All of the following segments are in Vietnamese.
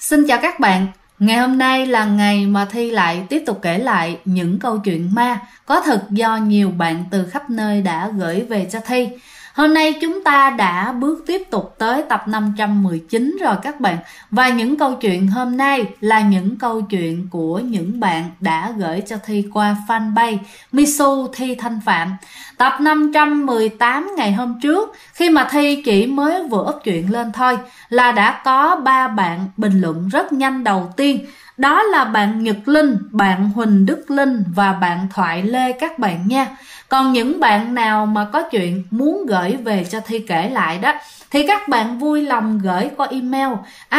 Xin chào các bạn. Ngày hôm nay là ngày mà Thi lại tiếp tục kể lại những câu chuyện ma có thật do nhiều bạn từ khắp nơi đã gửi về cho Thi. Hôm nay chúng ta đã bước tiếp tục tới tập 519 rồi các bạn. Và những câu chuyện hôm nay là những câu chuyện của những bạn đã gửi cho Thi qua fanpage Misu Thi Thanh Phạm. Tập 518 ngày hôm trước, khi mà Thi chỉ mới vừa up chuyện lên thôi, là đã có 3 bạn bình luận rất nhanh đầu tiên. Đó là bạn Nhật Linh, bạn Huỳnh Đức Linh và bạn Thoại Lê các bạn nha. Còn những bạn nào mà có chuyện muốn gửi về cho Thi kể lại đó, thì các bạn vui lòng gửi qua email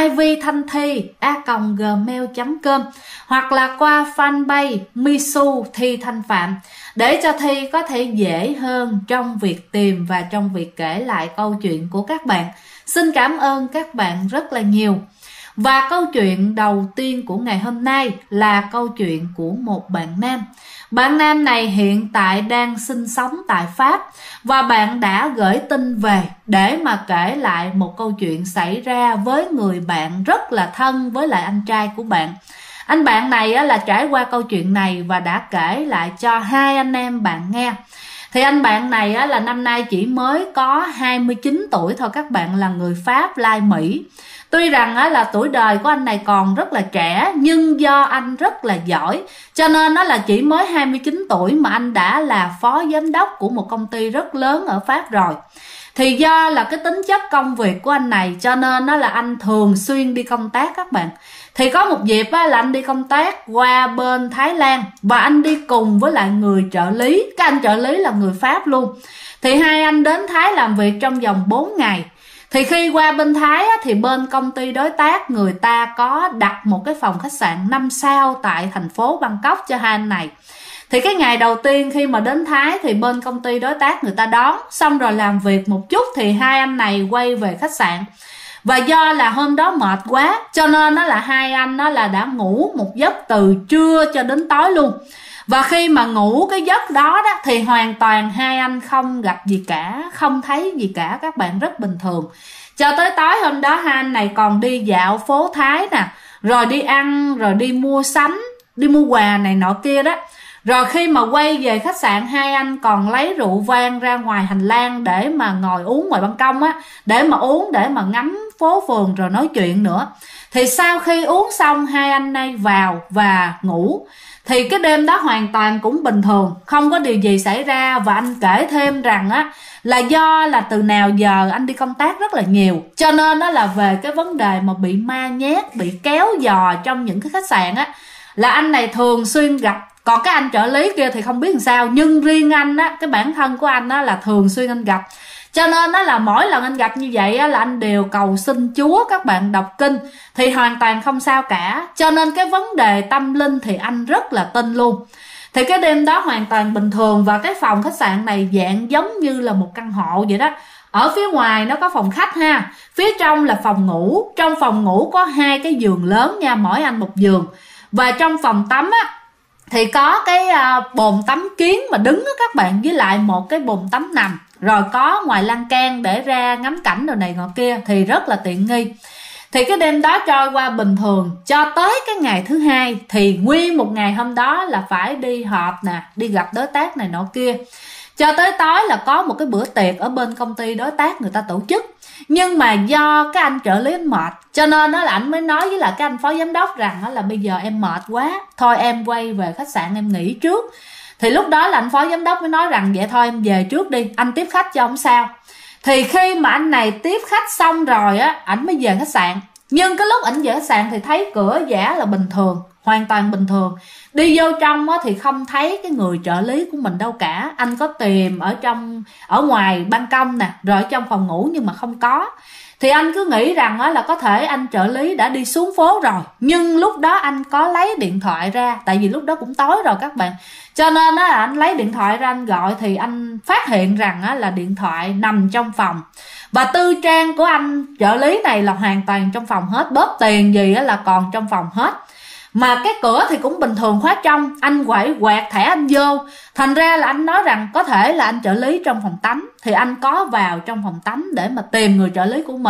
ivthanthi@gmail.com hoặc là qua fanpage Misu Thi Thanh Phạm để cho Thi có thể dễ hơn trong việc tìm và trong việc kể lại câu chuyện của các bạn. Xin cảm ơn các bạn rất là nhiều. Và câu chuyện đầu tiên của ngày hôm nay là câu chuyện của một bạn nam. Bạn nam này hiện tại đang sinh sống tại Pháp và bạn đã gửi tin về để mà kể lại một câu chuyện xảy ra với người bạn rất là thân với lại anh trai của bạn. Anh bạn này là trải qua câu chuyện này và đã kể lại cho hai anh em bạn nghe. Thì anh bạn này là năm nay chỉ mới có 29 tuổi thôi các bạn, là người Pháp lai Mỹ. Tuy rằng là tuổi đời của anh này còn rất là trẻ, nhưng do anh rất là giỏi cho nên là chỉ mới 29 tuổi mà anh đã là phó giám đốc của một công ty rất lớn ở Pháp rồi. Thì do là cái tính chất công việc của anh này cho nên là anh thường xuyên đi công tác các bạn. Thì có một dịp là anh đi công tác qua bên Thái Lan và anh đi cùng với lại người trợ lý. Cái anh trợ lý là người Pháp luôn. Thì hai anh đến Thái làm việc trong vòng 4 ngày. Thì khi qua bên Thái thì bên công ty đối tác người ta có đặt một cái phòng khách sạn 5 sao tại thành phố Bangkok cho hai anh này. Thì cái ngày đầu tiên khi mà đến Thái thì bên công ty đối tác người ta đón, xong rồi làm việc một chút thì hai anh này quay về khách sạn. Và do là hôm đó mệt quá cho nên là hai anh là đã ngủ một giấc từ trưa cho đến tối luôn. Và khi mà ngủ cái giấc đó thì hoàn toàn hai anh không gặp gì cả, không thấy gì cả các bạn, rất bình thường. Cho tới tối hôm đó hai anh này còn đi dạo phố Thái nè, rồi đi ăn, rồi đi mua sắm, đi mua quà này nọ kia đó. Rồi khi mà quay về khách sạn hai anh còn lấy rượu vang ra ngoài hành lang để mà ngồi uống ngoài ban công để mà uống, để mà ngắm phố phường rồi nói chuyện nữa. Thì sau khi uống xong hai anh này vào và ngủ. Thì cái đêm đó hoàn toàn cũng bình thường, không có điều gì xảy ra. Và anh kể thêm rằng là do là từ nào giờ anh đi công tác rất là nhiều, cho nên là về cái vấn đề mà bị ma nhát, bị kéo giò trong những cái khách sạn là anh này thường xuyên gặp. Còn cái anh trợ lý kia thì không biết làm sao, nhưng riêng anh cái bản thân của anh là thường xuyên anh gặp. Cho nên là mỗi lần anh gặp như vậy là anh đều cầu xin Chúa các bạn, đọc kinh thì hoàn toàn không sao cả. Cho nên cái vấn đề tâm linh thì anh rất là tin luôn. Thì cái đêm đó hoàn toàn bình thường. Và cái phòng khách sạn này dạng giống như là một căn hộ vậy đó. Ở phía ngoài nó có phòng khách ha, phía trong là phòng ngủ. Trong phòng ngủ có 2 cái giường lớn nha, mỗi anh một giường. Và trong phòng tắm thì có cái bồn tắm kiến mà đứng các bạn, với lại một cái bồn tắm nằm. Rồi có ngoài lan can để ra ngắm cảnh đồ này ngọ kia, thì rất là tiện nghi. Thì cái đêm đó trôi qua bình thường cho tới cái ngày thứ hai. Thì nguyên một ngày hôm đó là phải đi họp nè, đi gặp đối tác này nọ kia. Cho tới tối là có một cái bữa tiệc ở bên công ty đối tác người ta tổ chức. Nhưng mà do cái anh trợ lý anh mệt, cho nên là anh mới nói với lại cái anh phó giám đốc rằng là bây giờ em mệt quá, thôi em quay về khách sạn em nghỉ trước. Thì lúc đó là anh phó giám đốc mới nói rằng vậy thôi em về trước đi, anh tiếp khách cho không sao. Thì khi mà anh này tiếp khách xong rồi ảnh mới về khách sạn. Nhưng cái lúc ảnh về khách sạn thì thấy cửa giả là bình thường, hoàn toàn bình thường. Đi vô trong thì không thấy cái người trợ lý của mình đâu cả. Anh có tìm ở ngoài ban công nè, rồi ở trong phòng ngủ nhưng mà không có. Thì anh cứ nghĩ rằng là có thể anh trợ lý đã đi xuống phố rồi. Nhưng lúc đó anh có lấy điện thoại ra, tại vì lúc đó cũng tối rồi các bạn. Cho nên là anh lấy điện thoại ra anh gọi, thì anh phát hiện rằng là điện thoại nằm trong phòng. Và tư trang của anh trợ lý này là hoàn toàn trong phòng hết, bóp tiền gì là còn trong phòng hết. Mà cái cửa thì cũng bình thường khóa trong. Anh quậy quẹt thẻ anh vô. Thành ra là anh nói rằng có thể là anh trợ lý trong phòng tắm. Thì anh có vào trong phòng tắm để mà tìm người trợ lý của mình.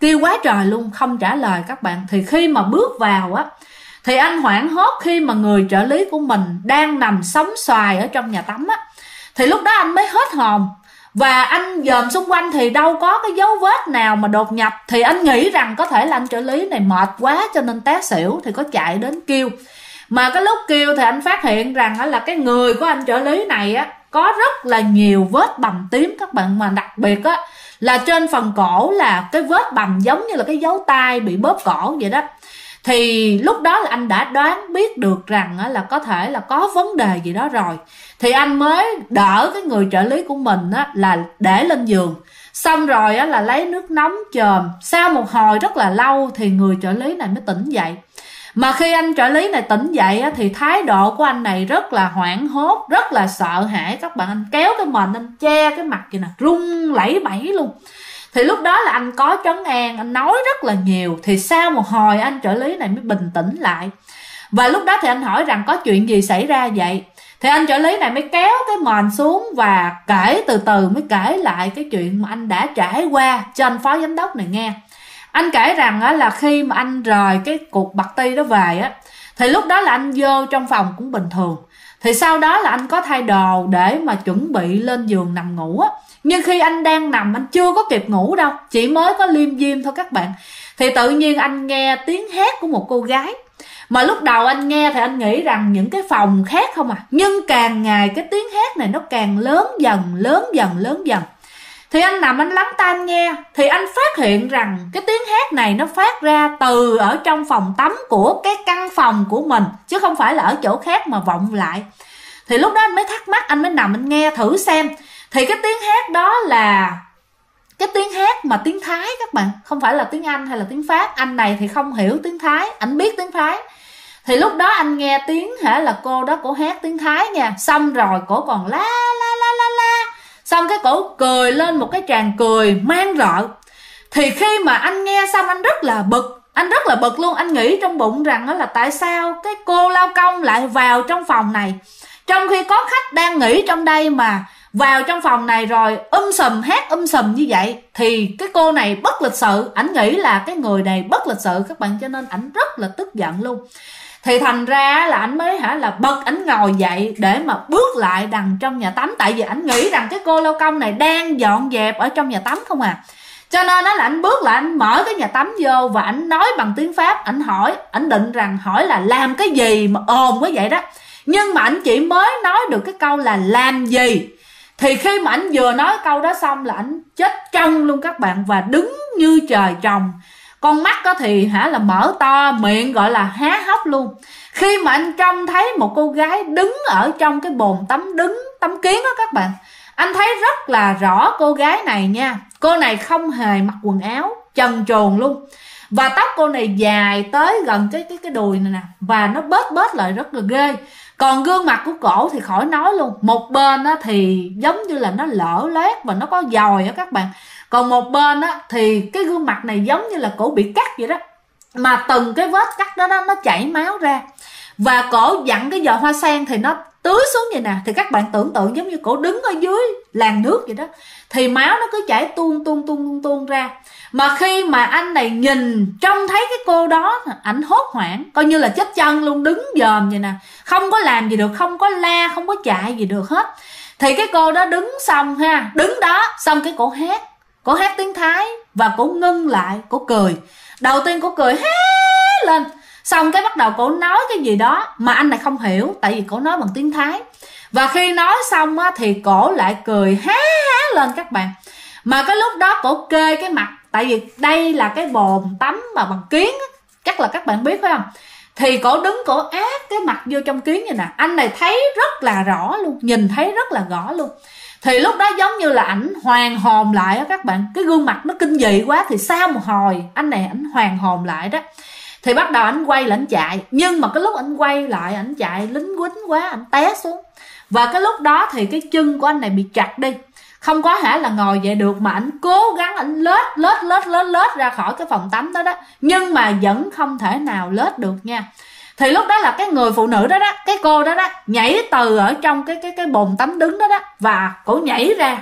kêu quá trời luôn, không trả lời các bạn. Thì khi mà bước vào á, thì anh hoảng hốt khi mà người trợ lý của mình đang nằm sóng xoài ở trong nhà tắm á. Thì lúc đó anh mới hết hồn, và anh dòm xung quanh thì đâu có cái dấu vết nào mà đột nhập. Thì anh nghĩ rằng có thể là anh trợ lý này mệt quá cho nên té xỉu, thì có chạy đến kêu. Mà cái lúc kêu thì anh phát hiện rằng là cái người của anh trợ lý này á có rất là nhiều vết bầm tím các bạn, mà đặc biệt á là trên phần cổ là cái vết bầm giống như là cái dấu tay bị bóp cổ vậy đó. Thì lúc đó là anh đã đoán biết được rằng là có thể là có vấn đề gì đó rồi. Thì anh mới đỡ cái người trợ lý của mình á là để lên giường, xong rồi á là lấy nước nóng chườm. Sau một hồi rất là lâu thì người trợ lý này mới tỉnh dậy. Mà khi anh trợ lý này tỉnh dậy á, thì thái độ của anh này rất là hoảng hốt, rất là sợ hãi các bạn. Anh kéo cái mền, anh che cái mặt kìa nè, run lẩy bẩy luôn. Thì lúc đó là anh có trấn an, anh nói rất là nhiều. Thì sau một hồi anh trợ lý này mới bình tĩnh lại. Và lúc đó thì anh hỏi rằng có chuyện gì xảy ra vậy. Thì anh trợ lý này mới kéo cái mền xuống và kể từ từ, mới kể lại cái chuyện mà anh đã trải qua cho anh phó giám đốc này nghe. Anh kể rằng là khi mà anh rời cái cuộc party đó về á, thì lúc đó là anh vô trong phòng cũng bình thường. Thì sau đó là anh có thay đồ để mà chuẩn bị lên giường nằm ngủ á. Nhưng khi anh đang nằm, anh chưa có kịp ngủ đâu, chỉ mới có liêm diêm thôi các bạn. Thì tự nhiên anh nghe tiếng hét của một cô gái. Mà lúc đầu anh nghe thì anh nghĩ rằng những cái phòng khác không à. Nhưng càng ngày cái tiếng hét này nó càng lớn dần, lớn dần, lớn dần. Thì anh nằm anh lắng tai anh nghe. Thì anh phát hiện rằng cái tiếng hét này nó phát ra từ ở trong phòng tắm của cái căn phòng của mình, chứ không phải là ở chỗ khác mà vọng lại. Thì lúc đó anh mới thắc mắc, anh mới nằm anh nghe thử xem. Thì cái tiếng hét đó là cái tiếng hét mà tiếng Thái các bạn, không phải là tiếng Anh hay là tiếng Pháp. Anh này thì không hiểu tiếng Thái, anh biết tiếng Thái. Thì lúc đó anh nghe tiếng là cô đó cổ hét tiếng Thái nha. Xong rồi cổ còn la la la la la. Xong cái cổ cười lên một cái tràng cười man rợ. Thì khi mà anh nghe xong anh rất là bực. Anh rất là bực luôn. Anh nghĩ trong bụng rằng đó là tại sao cái cô lao công lại vào trong phòng này, trong khi có khách đang nghỉ trong đây mà vào trong phòng này rồi sùm hát sùm như vậy. Thì cái cô này bất lịch sự. Ảnh nghĩ là cái người này bất lịch sự các bạn, cho nên ảnh rất là tức giận luôn. Thì thành ra là ảnh mới là bật ảnh ngồi dậy để mà bước lại đằng trong nhà tắm. Tại vì ảnh nghĩ rằng cái cô lao công này đang dọn dẹp ở trong nhà tắm không à. Cho nên là ảnh bước lại, ảnh mở cái nhà tắm vô và ảnh nói bằng tiếng Pháp. Ảnh hỏi, ảnh định rằng hỏi là làm cái gì mà ồn quá vậy đó. Nhưng mà ảnh chỉ mới nói được cái câu là làm gì. Thì khi mà ảnh vừa nói câu đó xong là ảnh chết trong luôn các bạn, và đứng như trời trồng. Con mắt đó thì là mở to, miệng gọi là há hốc luôn. Khi mà anh trông thấy một cô gái đứng ở trong cái bồn tắm, đứng tắm kiến đó các bạn. Anh thấy rất là rõ cô gái này nha. Cô này không hề mặc quần áo, trần truồng luôn. Và tóc cô này dài tới gần cái đùi này nè. Và nó bết lại rất là ghê. Còn gương mặt của cổ thì khỏi nói luôn. Một bên á thì giống như là nó lở loét và nó có dòi á các bạn. Còn một bên á thì cái gương mặt này giống như là cổ bị cắt vậy đó. Mà từng cái vết cắt đó nó chảy máu ra. Và cổ dặn cái giò hoa sen thì nó tưới xuống vậy nè. Thì các bạn tưởng tượng giống như cổ đứng ở dưới làn nước vậy đó. Thì máu nó cứ chảy tuôn ra. Mà khi mà anh này nhìn trông thấy cái cô đó, ảnh hốt hoảng, coi như là chết chân luôn, đứng dòm vậy nè. Không có làm gì được, không có la, không có chạy gì được hết. Thì cái cô đó đứng xong đứng đó, xong cái cổ hát tiếng Thái. Và cổ ngưng lại, cổ cười. Đầu tiên cổ cười hé lên. Xong cái bắt đầu cổ nói cái gì đó mà anh này không hiểu, tại vì cổ nói bằng tiếng Thái. Và khi nói xong á, thì cổ lại cười há lên các bạn. Mà cái lúc đó cổ kê cái mặt, tại vì đây là cái bồn tắm mà bằng kiến á, chắc là các bạn biết phải không. Thì cổ đứng cổ áp cái mặt vô trong kiến vậy nè. Anh này thấy rất là rõ luôn, nhìn thấy rất là rõ luôn. Thì lúc đó giống như là ảnh hoàn hồn lại á các bạn. Cái gương mặt nó kinh dị quá. Thì sau một hồi anh này ảnh hoàn hồn lại đó. Thì bắt đầu ảnh quay lại ảnh chạy. Nhưng mà cái lúc ảnh quay lại ảnh chạy lính quýnh quá, ảnh té xuống. Và cái lúc đó thì cái chân của anh này bị chặt đi, không có là ngồi dậy được. Mà ảnh cố gắng ảnh lết ra khỏi cái phòng tắm đó đó. Nhưng mà vẫn không thể nào lết được nha. Thì lúc đó là cái người phụ nữ đó đó, cái cô đó đó, nhảy từ ở trong cái bồn tắm đứng đó đó. Và cổ nhảy ra,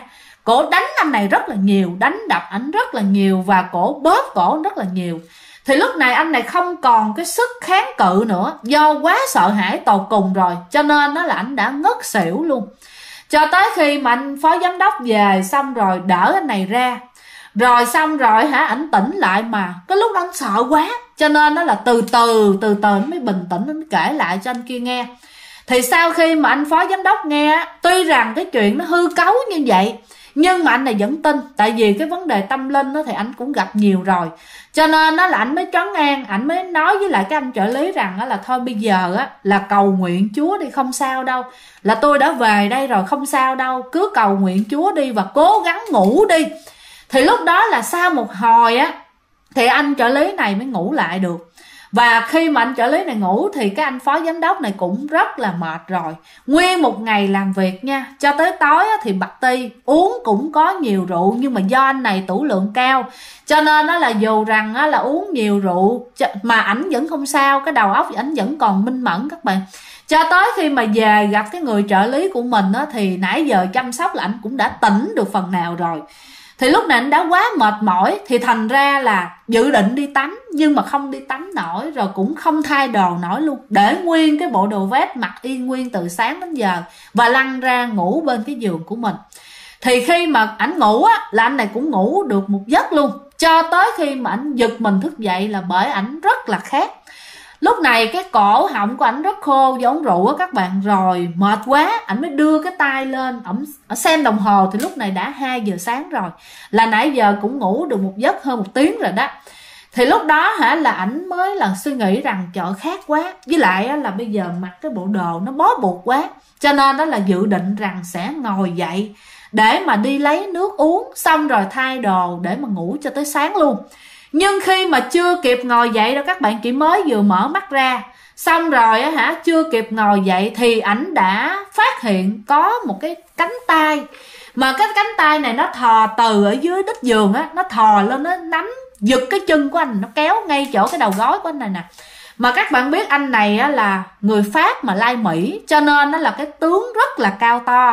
cổ đánh anh này rất là nhiều, đánh đập ảnh rất là nhiều và cổ bóp cổ rất là nhiều. Thì lúc này anh này không còn cái sức kháng cự nữa, do quá sợ hãi tột cùng rồi, cho nên đó là anh đã ngất xỉu luôn. Cho tới khi mà anh phó giám đốc về xong rồi đỡ anh này ra, rồi xong rồi ảnh tỉnh lại, mà cái lúc đó anh sợ quá, cho nên đó là từ từ anh mới bình tĩnh, anh kể lại cho anh kia nghe. Thì sau khi mà anh phó giám đốc nghe, tuy rằng cái chuyện nó hư cấu như vậy, nhưng mà anh này vẫn tin, tại vì cái vấn đề tâm linh đó thì anh cũng gặp nhiều rồi, cho nên đó là anh mới trấn an, anh mới nói với lại cái anh trợ lý rằng đó là thôi bây giờ á là cầu nguyện Chúa đi, không sao đâu, là tôi đã về đây rồi, không sao đâu, cứ cầu nguyện Chúa đi và cố gắng ngủ đi. Thì lúc đó là sau một hồi á thì anh trợ lý này mới ngủ lại được. Và khi mà anh trợ lý này ngủ thì cái anh phó giám đốc này cũng rất là mệt rồi, nguyên một ngày làm việc nha, cho tới tối thì party, uống cũng có nhiều rượu, nhưng mà do anh này tửu lượng cao, cho nên đó là dù rằng là uống nhiều rượu mà ảnh vẫn không sao, cái đầu óc ảnh vẫn còn minh mẫn các bạn. Cho tới khi mà về gặp cái người trợ lý của mình thì nãy giờ chăm sóc là ảnh cũng đã tỉnh được phần nào rồi. Thì lúc này anh đã quá mệt mỏi, thì thành ra là dự định đi tắm, nhưng mà không đi tắm nổi, rồi cũng không thay đồ nổi luôn, để nguyên cái bộ đồ vest mặc y nguyên từ sáng đến giờ, và lăn ra ngủ bên cái giường của mình. Thì khi mà ảnh ngủ á là anh này cũng ngủ được một giấc luôn, cho tới khi mà ảnh giật mình thức dậy là bởi ảnh rất là khát. Lúc này cái cổ họng của ảnh rất khô do uống rượu á các bạn, rồi mệt quá ảnh mới đưa cái tay lên, ảnh xem đồng hồ thì lúc này đã 2 giờ sáng rồi, là nãy giờ cũng ngủ được một giấc hơn 1 tiếng rồi đó. Thì lúc đó là ảnh mới là suy nghĩ rằng trời khát quá, với lại là bây giờ mặc cái bộ đồ nó bó buộc quá, cho nên đó là dự định rằng sẽ ngồi dậy để mà đi lấy nước uống, xong rồi thay đồ để mà ngủ cho tới sáng luôn. Nhưng khi mà chưa kịp ngồi dậy đâu các bạn, chỉ mới vừa mở mắt ra xong rồi chưa kịp ngồi dậy thì ảnh đã phát hiện có một cái cánh tay, mà cái cánh tay này nó thò từ ở dưới đít giường á, nó thò lên, nó nắm giật cái chân của anh, nó kéo ngay chỗ cái đầu gối của anh này nè. Mà các bạn biết anh này là người Pháp mà lai Mỹ, cho nên nó là cái tướng rất là cao to,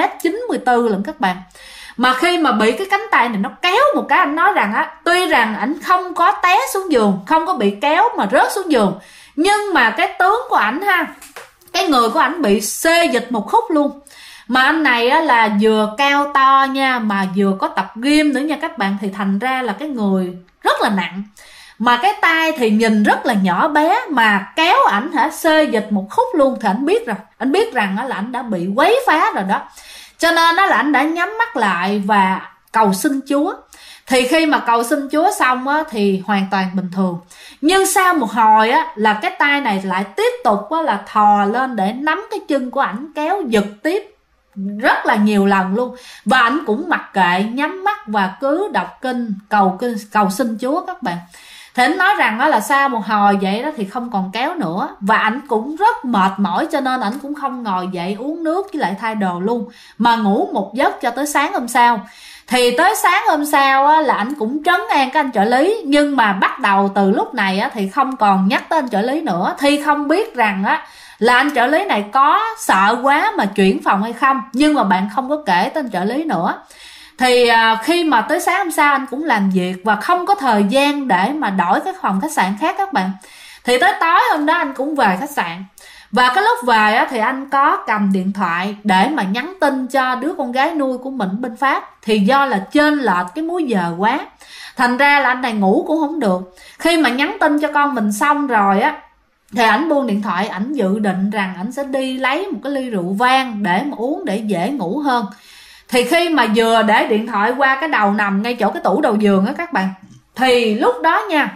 1m94 lận các bạn. Mà khi mà bị cái cánh tay này nó kéo một cái, anh nói rằng tuy rằng ảnh không có té xuống giường, không có bị kéo mà rớt xuống giường, nhưng mà cái tướng của ảnh cái người của ảnh bị xê dịch một khúc luôn. Mà anh này là vừa cao to nha, mà vừa có tập gym nữa nha các bạn, thì thành ra là cái người rất là nặng. Mà cái tay thì nhìn rất là nhỏ bé, mà kéo ảnh xê dịch một khúc luôn, thì ảnh biết rồi, ảnh biết rằng là ảnh đã bị quấy phá rồi đó. Cho nên đó là anh đã nhắm mắt lại và cầu xin Chúa. Thì khi mà cầu xin Chúa xong thì hoàn toàn bình thường. Nhưng sau một hồi là cái tay này lại tiếp tục là thò lên để nắm cái chân của ảnh, kéo giật tiếp rất là nhiều lần luôn. Và ảnh cũng mặc kệ, nhắm mắt và cứ đọc kinh, cầu xin Chúa các bạn. Thì anh nói rằng là sau một hồi vậy đó thì không còn kéo nữa, và ảnh cũng rất mệt mỏi, cho nên ảnh cũng không ngồi dậy uống nước với lại thay đồ luôn, mà ngủ một giấc cho tới sáng hôm sau. Thì tới sáng hôm sau là ảnh cũng trấn an cái anh trợ lý, nhưng mà bắt đầu từ lúc này thì không còn nhắc tới anh trợ lý nữa. Thì không biết rằng là anh trợ lý này có sợ quá mà chuyển phòng hay không, nhưng mà bạn không có kể tới anh trợ lý nữa. Thì khi mà tới sáng hôm sau anh cũng làm việc và không có thời gian để mà đổi cái phòng khách sạn khác các bạn. Thì tới tối hôm đó anh cũng về khách sạn. Và cái lúc về thì anh có cầm điện thoại để mà nhắn tin cho đứa con gái nuôi của mình bên Pháp. Thì do là chênh lệch cái múi giờ quá, thành ra là anh này ngủ cũng không được. Khi mà nhắn tin cho con mình xong rồi thì ảnh buông điện thoại, ảnh dự định rằng ảnh sẽ đi lấy một cái ly rượu vang để mà uống để dễ ngủ hơn. Thì khi mà vừa để điện thoại qua cái đầu nằm ngay chỗ cái tủ đầu giường các bạn, thì lúc đó nha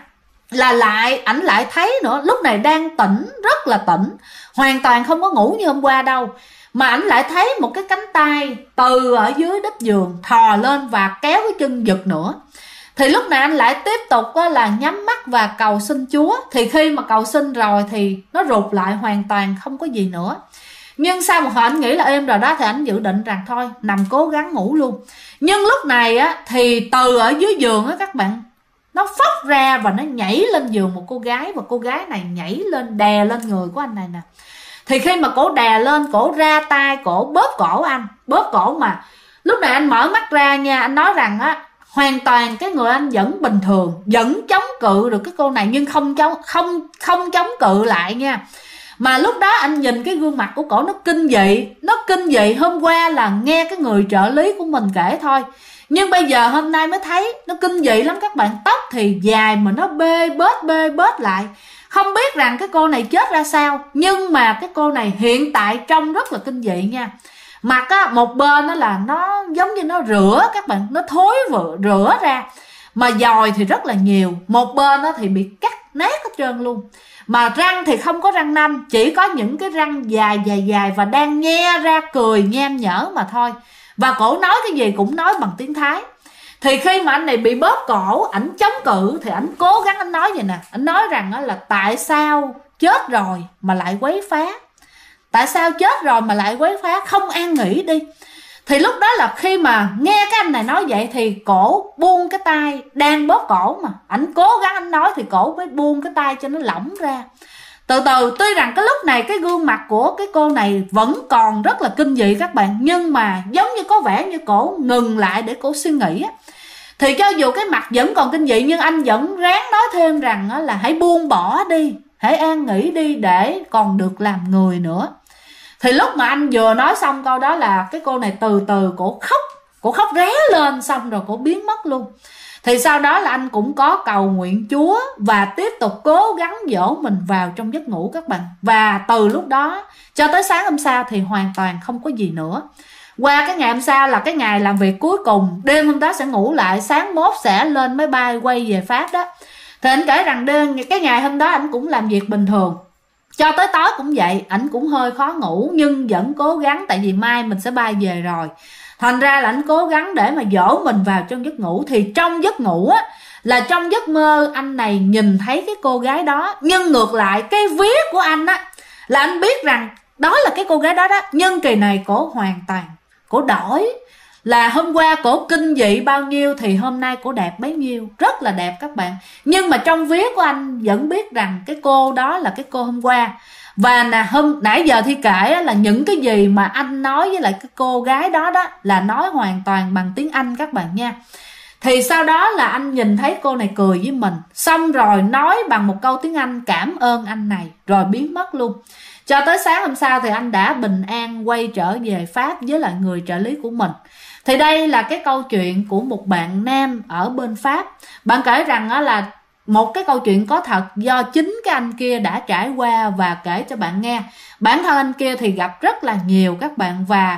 là ảnh lại thấy nữa, lúc này đang tỉnh, rất là tỉnh, hoàn toàn không có ngủ như hôm qua đâu, mà ảnh lại thấy một cái cánh tay từ ở dưới đít giường thò lên và kéo cái chân giật nữa. Thì lúc này anh lại tiếp tục là nhắm mắt và cầu xin Chúa. Thì khi mà cầu xin rồi thì nó rụt lại hoàn toàn, không có gì nữa. Nhưng sau một hồi anh nghĩ là êm rồi đó, thì anh dự định rằng thôi nằm cố gắng ngủ luôn. Nhưng lúc này thì từ ở dưới giường các bạn, nó phóc ra và nó nhảy lên giường một cô gái, và cô gái này nhảy lên đè lên người của anh này nè. Thì khi mà cổ đè lên, cổ ra tay, cổ bóp cổ anh, bóp cổ mà Lúc này anh mở mắt ra nha, anh nói rằng á, hoàn toàn cái người anh vẫn bình thường, vẫn chống cự được cái cô này, nhưng không chống cự lại nha. Mà lúc đó anh nhìn cái gương mặt của cổ nó kinh dị. Hôm qua là nghe cái người trợ lý của mình kể thôi, nhưng bây giờ hôm nay mới thấy nó kinh dị lắm các bạn. Tóc thì dài mà nó bê bết lại, không biết rằng cái cô này chết ra sao. Nhưng mà cái cô này hiện tại trông rất là kinh dị nha. Mặt á, một bên đó là nó giống như nó rửa các bạn, nó thối rửa ra, mà dòi thì rất là nhiều. Một bên đó thì bị cắt nát hết trơn luôn. Mà răng thì không có răng nanh, chỉ có những cái răng dài và đang nhe ra cười nhem nhở mà thôi. Và cổ nói cái gì cũng nói bằng tiếng Thái. Thì khi mà anh này bị bóp cổ, ảnh chống cự, thì ảnh cố gắng ảnh nói vậy nè. Ảnh nói rằng là tại sao chết rồi mà lại quấy phá, tại sao chết rồi mà lại quấy phá, không an nghỉ đi. Thì lúc đó là khi mà nghe cái anh này nói vậy thì cổ buông cái tay đang bóp cổ, mà ảnh cố gắng anh nói thì cổ mới buông cái tay cho nó lỏng ra. Từ từ, tuy rằng cái lúc này cái gương mặt của cái cô này vẫn còn rất là kinh dị các bạn, nhưng mà giống như có vẻ như cổ ngừng lại để cổ suy nghĩ á. Thì cho dù cái mặt vẫn còn kinh dị, nhưng anh vẫn ráng nói thêm rằng là hãy buông bỏ đi, hãy an nghỉ đi để còn được làm người nữa. Thì lúc mà anh vừa nói xong câu đó là cái cô này từ từ cổ khóc ré lên, xong rồi cổ biến mất luôn. Thì sau đó là anh cũng có cầu nguyện Chúa và tiếp tục cố gắng dỗ mình vào trong giấc ngủ các bạn. Và từ lúc đó cho tới sáng hôm sau thì hoàn toàn không có gì nữa. Qua cái ngày hôm sau là cái ngày làm việc cuối cùng, đêm hôm đó sẽ ngủ lại, sáng mốt sẽ lên máy bay quay về Pháp đó. Thì anh kể rằng cái ngày hôm đó anh cũng làm việc bình thường, cho tới tối cũng vậy. Ảnh cũng hơi khó ngủ nhưng vẫn cố gắng, tại vì mai mình sẽ bay về rồi. Thành ra là ảnh cố gắng để mà dỗ mình vào trong giấc ngủ. Thì trong giấc ngủ á, là trong giấc mơ anh này nhìn thấy cái cô gái đó. Nhưng ngược lại cái vía của anh á, là anh biết rằng đó là cái cô gái đó đó. Nhưng kỳ này cổ hoàn toàn, cổ đổi. Là hôm qua cổ kinh dị bao nhiêu thì hôm nay cổ đẹp bấy nhiêu, rất là đẹp các bạn. Nhưng mà trong vía của anh vẫn biết rằng cái cô đó là cái cô hôm qua. Và nãy giờ Thi kể là những cái gì mà anh nói với lại cái cô gái đó đó là nói hoàn toàn bằng tiếng Anh các bạn nha. Thì sau đó là anh nhìn thấy cô này cười với mình, xong rồi nói bằng một câu tiếng Anh cảm ơn anh này, rồi biến mất luôn. Cho tới sáng hôm sau thì anh đã bình an quay trở về Pháp với lại người trợ lý của mình. Thì đây là cái câu chuyện của một bạn nam ở bên Pháp. Bạn kể rằng là một cái câu chuyện có thật do chính cái anh kia đã trải qua và kể cho bạn nghe. Bản thân anh kia thì gặp rất là nhiều các bạn, và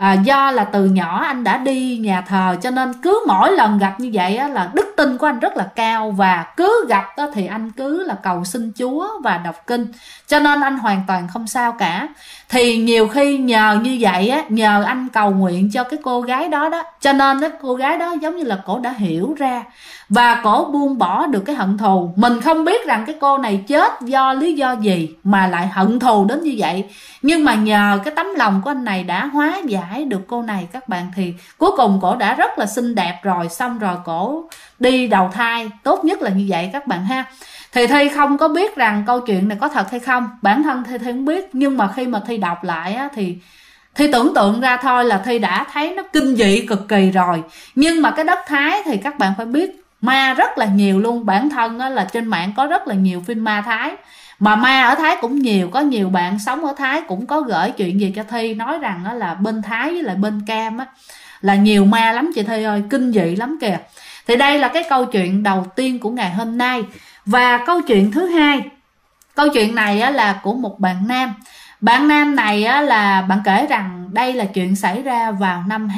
do là từ nhỏ anh đã đi nhà thờ, cho nên cứ mỗi lần gặp như vậy là đức tin của anh rất là cao, và cứ gặp thì anh cứ là cầu xin Chúa và đọc kinh, cho nên anh hoàn toàn không sao cả. Thì nhiều khi nhờ như vậy á, nhờ anh cầu nguyện cho cái cô gái đó đó, cho nên cô gái đó giống như là cổ đã hiểu ra và cổ buông bỏ được cái hận thù. Mình không biết rằng cái cô này chết do lý do gì mà lại hận thù đến như vậy, nhưng mà nhờ cái tấm lòng của anh này đã hóa giải được cô này các bạn. Thì cuối cùng cổ đã rất là xinh đẹp rồi, xong rồi cổ đi đầu thai, tốt nhất là như vậy các bạn ha. Thì Thi không có biết rằng câu chuyện này có thật hay không, bản thân Thi không biết, nhưng mà khi mà Thi đọc lại á, thì Thi tưởng tượng ra thôi là Thi đã thấy nó kinh dị cực kỳ rồi. Nhưng mà cái đất Thái thì các bạn phải biết ma rất là nhiều luôn. Bản thân á, là trên mạng có rất là nhiều phim ma Thái, mà ma ở Thái cũng nhiều. Có nhiều bạn sống ở Thái cũng có gửi chuyện gì cho Thi, nói rằng á, là bên Thái với lại bên Cam á, là nhiều ma lắm chị Thi ơi, kinh dị lắm kìa. Thì đây là cái câu chuyện đầu tiên của ngày hôm nay. Và câu chuyện thứ hai, câu chuyện này á, là của một bạn nam. Bạn nam này á, là bạn kể rằng đây là chuyện xảy ra vào năm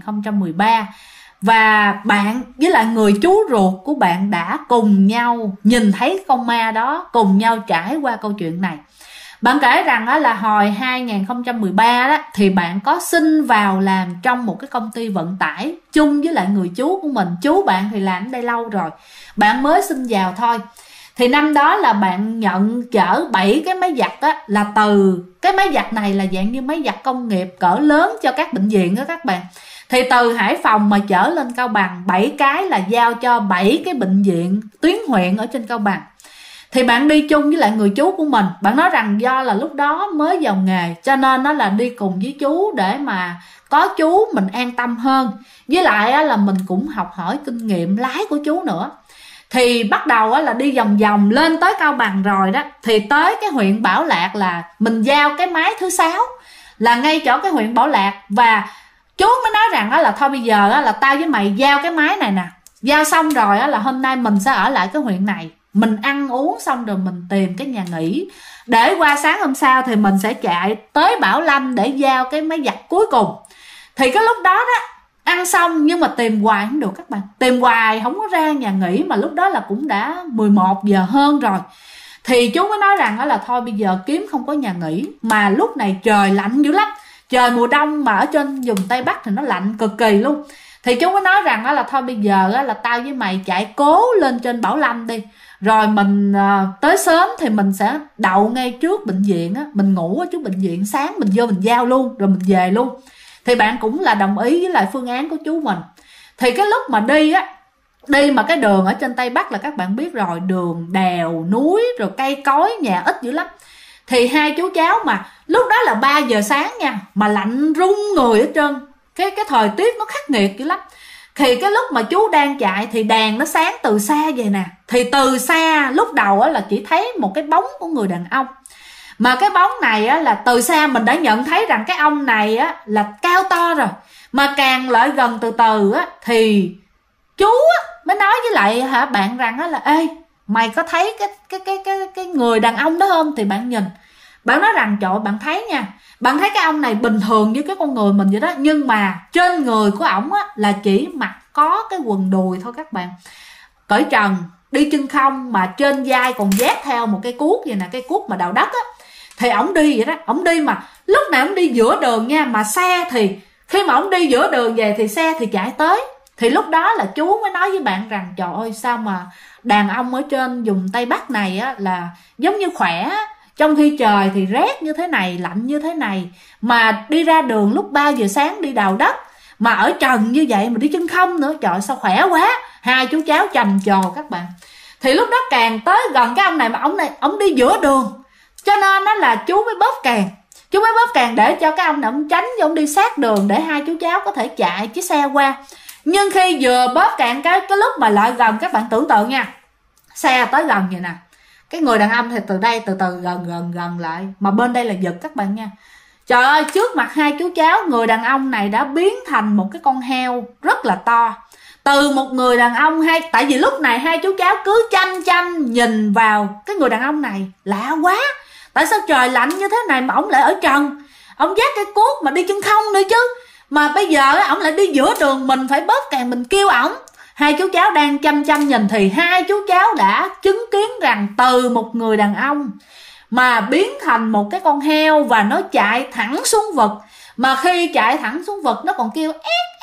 2013. Và bạn với lại người chú ruột của bạn đã cùng nhau nhìn thấy con ma đó, cùng nhau trải qua câu chuyện này. Bạn kể rằng á, là hồi 2013 đó, thì bạn có xin vào làm trong một cái công ty vận tải chung với lại người chú của mình. Chú bạn thì làm ở đây lâu rồi, bạn mới xin vào thôi. Thì năm đó là bạn nhận chở 7 cái máy giặt á, là từ cái máy giặt này là dạng như máy giặt công nghiệp cỡ lớn cho các bệnh viện đó các bạn. Thì từ Hải Phòng mà chở lên Cao Bằng 7 cái là giao cho 7 cái bệnh viện tuyến huyện ở trên Cao Bằng. Thì bạn đi chung với lại người chú của mình, bạn nói rằng do là lúc đó mới vào nghề cho nên nó là đi cùng với chú để mà có chú mình an tâm hơn, với lại là mình cũng học hỏi kinh nghiệm lái của chú nữa. Thì bắt đầu là đi vòng vòng lên tới Cao Bằng rồi đó, thì tới cái huyện Bảo Lạc là mình giao cái máy thứ 6 là ngay chỗ cái huyện Bảo Lạc. Và chú mới nói rằng là thôi bây giờ là tao với mày giao cái máy này nè, giao xong rồi là hôm nay mình sẽ ở lại cái huyện này, mình ăn uống xong rồi mình tìm cái nhà nghỉ để qua sáng hôm sau thì mình sẽ chạy tới Bảo Lâm để giao cái máy giặt cuối cùng. Thì cái lúc đó đó ăn xong nhưng mà tìm hoài không được các bạn, tìm hoài không có ra nhà nghỉ, mà lúc đó là cũng đã 11 giờ hơn rồi. Thì chú mới nói rằng là thôi bây giờ kiếm không có nhà nghỉ, mà lúc này trời lạnh dữ lắm, trời mùa đông mà ở trên vùng Tây Bắc thì nó lạnh cực kỳ luôn. Thì chú mới nói rằng là thôi bây giờ là tao với mày chạy cố lên trên Bảo Lâm đi, rồi mình tới sớm thì mình sẽ đậu ngay trước bệnh viện á, mình ngủ ở trước bệnh viện, sáng mình vô mình giao luôn rồi mình về luôn. Thì bạn cũng là đồng ý với lại phương án của chú mình. Thì cái lúc mà đi á, đi mà cái đường ở trên Tây Bắc là các bạn biết rồi, đường đèo núi rồi cây cối nhà ít dữ lắm. Thì hai chú cháu mà lúc đó là 3 giờ sáng nha, mà lạnh run người hết trơn, cái thời tiết nó khắc nghiệt dữ lắm. Thì cái lúc mà chú đang chạy thì đèn nó sáng từ xa vậy nè, thì từ xa lúc đầu là chỉ thấy một cái bóng của người đàn ông. Mà cái bóng này là từ xa mình đã nhận thấy rằng cái ông này là cao to rồi. Mà càng lại gần từ từ thì chú mới nói với lại bạn rằng là ê, mày có thấy cái người đàn ông đó không? Thì bạn nhìn, bạn nói rằng trời, bạn thấy nha, bạn thấy cái ông này bình thường với cái con người mình vậy đó, nhưng mà trên người của ổng là chỉ mặc có cái quần đùi thôi các bạn, cởi trần, đi chân không, mà trên vai còn vác theo một cái cuốc vậy nè, cái cuốc mà đào đất á. Thì ổng đi vậy đó, ổng đi mà lúc nào ổng đi giữa đường nha, mà xe thì khi mà ổng đi giữa đường về thì xe thì chạy tới. Thì lúc đó là chú mới nói với bạn rằng trời ơi, sao mà đàn ông ở trên vùng Tây Bắc này là giống như khỏe, trong khi trời thì rét như thế này, lạnh như thế này, mà đi ra đường lúc 3 giờ sáng đi đào đất, mà ở trần như vậy mà đi chân không nữa, trời sao khỏe quá. Hai chú cháu trầm trồ các bạn. Thì lúc đó càng tới gần cái ông này mà ông đi giữa đường, cho nên đó là chú mới bóp càng, chú mới bóp càng để cho cái ông này ông tránh cho ông đi sát đường để hai chú cháu có thể chạy chiếc xe qua. Nhưng khi vừa bóp càng cái lúc mà lại gần, các bạn tưởng tượng nha, xe tới gần vậy nè, cái người đàn ông thì từ đây từ từ gần lại, mà bên đây là giật các bạn nha. Trời ơi, trước mặt hai chú cháu, người đàn ông này đã biến thành một cái con heo rất là to. Từ một người đàn ông tại vì lúc này hai chú cháu cứ chăm nhìn vào cái người đàn ông này, lạ quá. Tại sao trời lạnh như thế này mà ổng lại ở trần, ổng vác cái cuốc mà đi chân không nữa chứ, mà bây giờ ổng lại đi giữa đường, mình phải bóp càng mình kêu ổng. Hai chú cháu đang chăm nhìn thì hai chú cháu đã chứng kiến rằng từ một người đàn ông mà biến thành một cái con heo, và nó chạy thẳng xuống vực. Mà khi chạy thẳng xuống vực nó còn kêu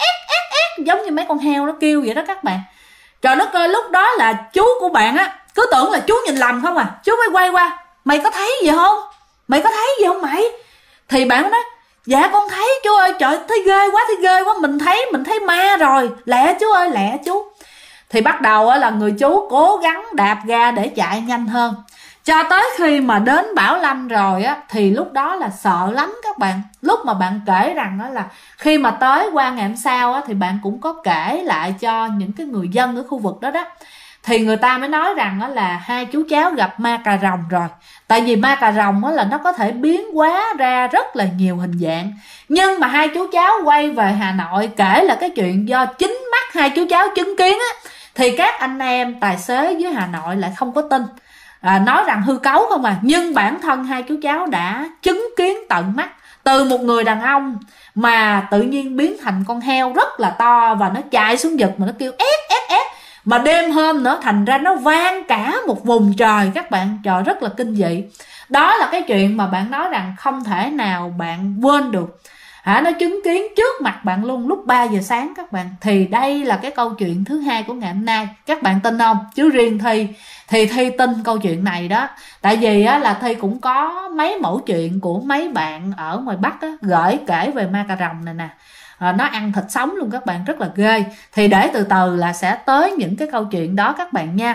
ét giống như mấy con heo nó kêu vậy đó các bạn. Trời đất ơi, lúc đó là chú của bạn cứ tưởng là chú nhìn lầm không à. Chú mới quay qua, mày có thấy gì không? Mày có thấy gì không mày? Thì bạn nói, dạ con thấy chú ơi, trời thấy ghê quá, mình thấy ma rồi, lẹ chú ơi, lẹ chú. Thì bắt đầu là người chú cố gắng đạp ga để chạy nhanh hơn, cho tới khi mà đến Bảo Lâm rồi thì lúc đó là sợ lắm các bạn. Lúc mà bạn kể rằng là khi mà tới qua ngày hôm sau thì bạn cũng có kể lại cho những cái người dân ở khu vực đó đó, thì người ta mới nói rằng là hai chú cháu gặp ma cà rồng rồi. Tại vì ma cà rồng là nó có thể biến hóa ra rất là nhiều hình dạng. Nhưng mà hai chú cháu quay về Hà Nội kể là cái chuyện do chính mắt hai chú cháu chứng kiến thì các anh em tài xế dưới Hà Nội lại không có tin, nói rằng hư cấu không à. Nhưng bản thân hai chú cháu đã chứng kiến tận mắt, từ một người đàn ông mà tự nhiên biến thành con heo rất là to, và nó chạy xuống vực mà nó kêu ét. Mà đêm hôm nữa thành ra nó vang cả một vùng trời các bạn, trời rất là kinh dị. Đó là cái chuyện mà bạn nói rằng không thể nào bạn quên được. Nó chứng kiến trước mặt bạn luôn lúc 3 giờ sáng các bạn. Thì đây là cái câu chuyện thứ hai của ngày hôm nay. Các bạn tin không? Chứ riêng Thi thì Thi tin câu chuyện này đó. Tại vì là Thi cũng có mấy mẫu chuyện của mấy bạn ở ngoài Bắc gửi kể về ma cà rồng này nè. Nó ăn thịt sống luôn các bạn, rất là ghê. Thì để từ từ là sẽ tới những cái câu chuyện đó các bạn nha.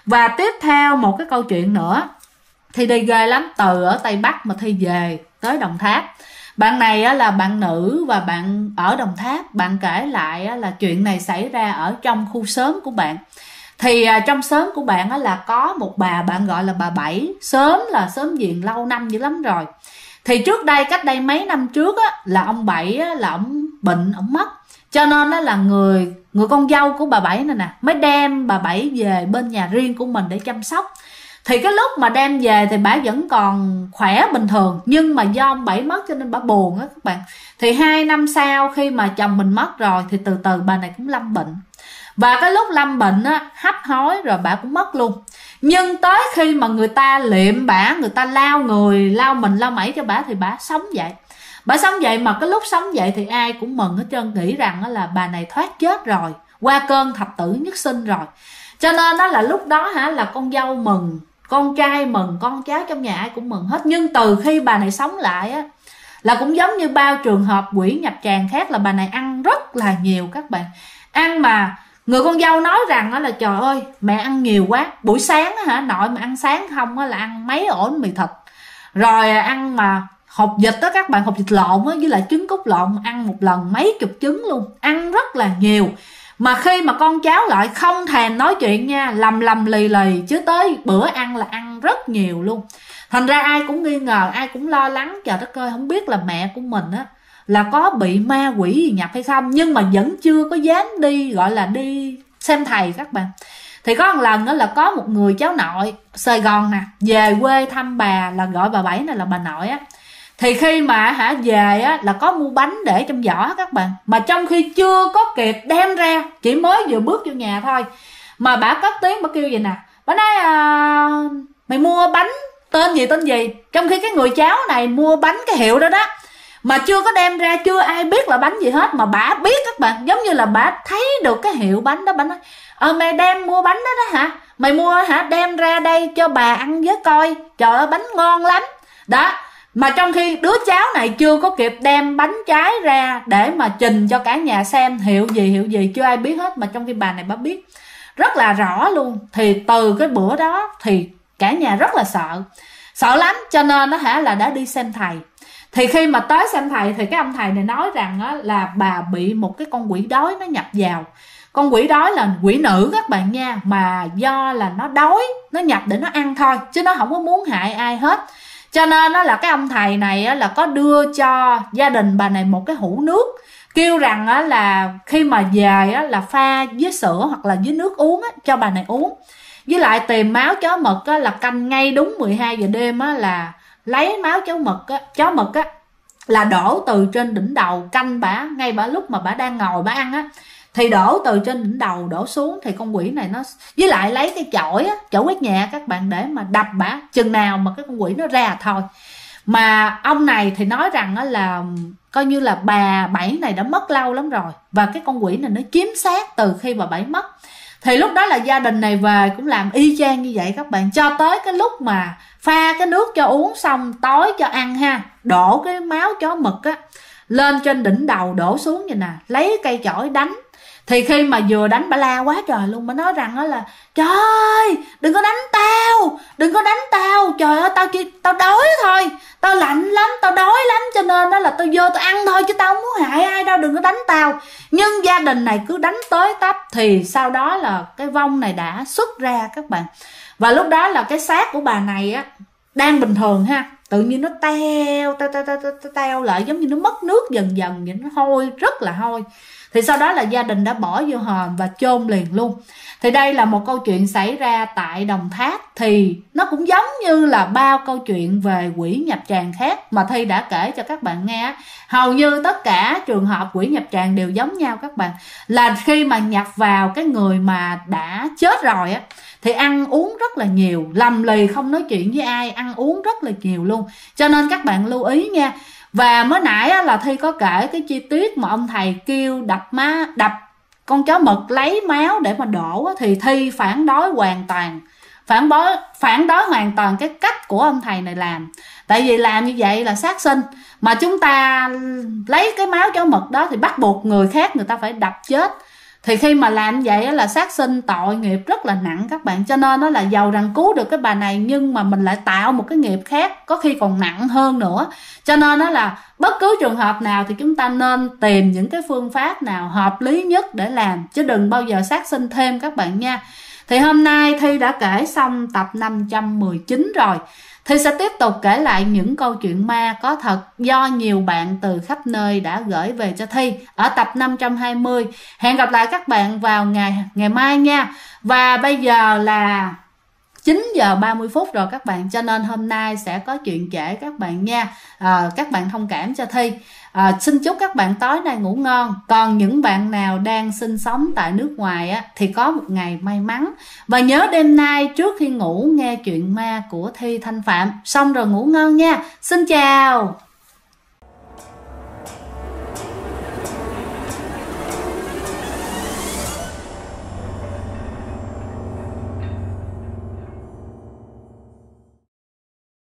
Và tiếp theo một cái câu chuyện nữa thì đi ghê lắm, từ ở Tây Bắc mà Thi về tới Đồng Tháp. Bạn này á, là bạn nữ và bạn ở Đồng Tháp. Bạn kể lại á, là chuyện này xảy ra ở trong khu xóm của bạn. Thì trong xóm của bạn á, là có một bà, bạn gọi là bà Bảy. Xóm là xóm giềng lâu năm dữ lắm rồi. Thì trước đây, cách đây mấy năm trước á, là ông Bảy á, là ông bệnh, ông mất. Cho nên đó là người con dâu của bà Bảy này nè mới đem bà Bảy về bên nhà riêng của mình để chăm sóc. Thì cái lúc mà đem về thì bà vẫn còn khỏe bình thường, nhưng mà do ông Bảy mất cho nên bà buồn á các bạn. Thì 2 năm sau khi mà chồng mình mất rồi thì từ từ bà này cũng lâm bệnh. Và cái lúc lâm bệnh á, hấp hối rồi bà cũng mất luôn. Nhưng tới khi mà người ta liệm bả, người ta lau người, lau mình, lau mẩy cho bả thì bả sống dậy. Bả sống dậy, mà cái lúc sống dậy thì ai cũng mừng hết trơn, nghĩ rằng là bà này thoát chết rồi, qua cơn thập tử nhất sinh rồi. Cho nên đó là lúc đó là con dâu mừng, con trai mừng, con cháu trong nhà ai cũng mừng hết. Nhưng từ khi bà này sống lại á, là cũng giống như bao trường hợp quỷ nhập tràng khác, là bà này ăn rất là nhiều các bạn. Ăn mà người con dâu nói rằng đó là trời ơi mẹ ăn nhiều quá. Buổi sáng nội mà ăn sáng không là ăn mấy ổ mì thịt, rồi ăn mà hột vịt đó các bạn, hột vịt lộn với lại trứng cút lộn, ăn một lần mấy chục trứng luôn, ăn rất là nhiều. Mà khi mà con cháu lại không thèm nói chuyện nha, lầm lì lì, chứ tới bữa ăn là ăn rất nhiều luôn. Thành ra ai cũng nghi ngờ, ai cũng lo lắng, trời đất ơi không biết là mẹ của mình á là có bị ma quỷ gì nhập hay không. Nhưng mà vẫn chưa có dám đi, gọi là đi xem thầy các bạn. Thì có một lần đó là có một người cháu nội Sài Gòn nè về quê thăm bà, là gọi bà Bảy này là bà nội á. Thì khi mà về á là có mua bánh để trong giỏ các bạn, mà trong khi chưa có kịp đem ra, chỉ mới vừa bước vô nhà thôi, mà bà cất tiếng bà kêu gì nè, bà nói mày mua bánh tên gì, trong khi cái người cháu này mua bánh cái hiệu đó đó mà chưa có đem ra, chưa ai biết là bánh gì hết, mà bà biết các bạn, giống như là bà thấy được cái hiệu bánh đó. Bà nói mày đem mua bánh đó đó hả, mày mua đem ra đây cho bà ăn với coi, trời ơi bánh ngon lắm đó. Mà trong khi đứa cháu này chưa có kịp đem bánh trái ra để mà trình cho cả nhà xem hiệu gì chưa ai biết hết, mà trong khi bà này bà biết rất là rõ luôn. Thì từ cái bữa đó thì cả nhà rất là sợ lắm, cho nên là đã đi xem thầy. Thì khi mà tới xem thầy thì cái ông thầy này nói rằng là bà bị một cái con quỷ đói nó nhập vào. Con quỷ đói là quỷ nữ các bạn nha, mà do là nó đói, nó nhập để nó ăn thôi, chứ nó không có muốn hại ai hết. Cho nên là cái ông thầy này là có đưa cho gia đình bà này một cái hũ nước, kêu rằng là khi mà về là pha với sữa hoặc là với nước uống cho bà này uống. Với lại tìm máu chó mực là canh ngay đúng 12 giờ đêm là lấy máu chó mực là đổ từ trên đỉnh đầu, canh bả ngay bả lúc mà bả đang ngồi bả ăn thì đổ từ trên đỉnh đầu đổ xuống. Thì con quỷ này nó với lại lấy cái chổi quét nhà các bạn để mà đập bả, chừng nào mà cái con quỷ nó ra thôi. Mà ông này thì nói rằng là coi như là bà Bảy này đã mất lâu lắm rồi, và cái con quỷ này nó chiếm xác từ khi bà Bảy mất. Thì lúc đó là gia đình này về cũng làm y chang như vậy các bạn, cho tới cái lúc mà pha cái nước cho uống xong, tối cho ăn đổ cái máu chó mực lên trên đỉnh đầu đổ xuống vậy nè, lấy cây chổi đánh. Thì khi mà vừa đánh bà la quá trời luôn, bà nói rằng là trời ơi đừng có đánh tao, trời ơi tao đói thôi, tao lạnh lắm, tao đói lắm, cho nên đó là tao vô tao ăn thôi, chứ tao không muốn hại ai đâu, đừng có đánh tao. Nhưng gia đình này cứ đánh tới tấp. Thì sau đó là cái vong này đã xuất ra các bạn, và lúc đó là cái xác của bà này đang bình thường tự nhiên nó teo lại, giống như nó mất nước dần vậy, nó hôi, rất là hôi. Thì sau đó là gia đình đã bỏ vô hòm và chôn liền luôn. Thì đây là một câu chuyện xảy ra tại Đồng Tháp. Thì nó cũng giống như là bao câu chuyện về quỷ nhập tràng khác mà Thi đã kể cho các bạn nghe. Hầu như tất cả trường hợp quỷ nhập tràng đều giống nhau các bạn, là khi mà nhập vào cái người mà đã chết rồi thì ăn uống rất là nhiều, lầm lì không nói chuyện với ai, ăn uống rất là nhiều luôn. Cho nên các bạn lưu ý nha. Và mới nãy là Thi có kể cái chi tiết mà ông thầy kêu đập con chó mực lấy máu để mà đổ, thì Thi phản đối hoàn toàn cái cách của ông thầy này làm. Tại vì làm như vậy là sát sinh, mà chúng ta lấy cái máu chó mực đó thì bắt buộc người khác người ta phải đập chết. Thì khi mà làm vậy là sát sinh tội nghiệp rất là nặng các bạn. Cho nên nó là giàu rằng cứu được cái bà này, nhưng mà mình lại tạo một cái nghiệp khác, có khi còn nặng hơn nữa. Cho nên nó là bất cứ trường hợp nào thì chúng ta nên tìm những cái phương pháp nào hợp lý nhất để làm, chứ đừng bao giờ sát sinh thêm các bạn nha. Thì hôm nay Thi đã kể xong tập 519 rồi. Thi sẽ tiếp tục kể lại những câu chuyện ma có thật do nhiều bạn từ khắp nơi đã gửi về cho Thi ở tập 520. Hẹn gặp lại các bạn vào ngày mai nha. Và bây giờ là 9 giờ 30 phút rồi các bạn, cho nên hôm nay sẽ có chuyện kể các bạn nha. Các bạn thông cảm cho Thi. Xin chúc các bạn tối nay ngủ ngon. Còn những bạn nào đang sinh sống tại nước ngoài á, thì có một ngày may mắn. Và nhớ đêm nay trước khi ngủ nghe chuyện ma của Thi Thanh Phạm, xong rồi ngủ ngon nha. Xin chào.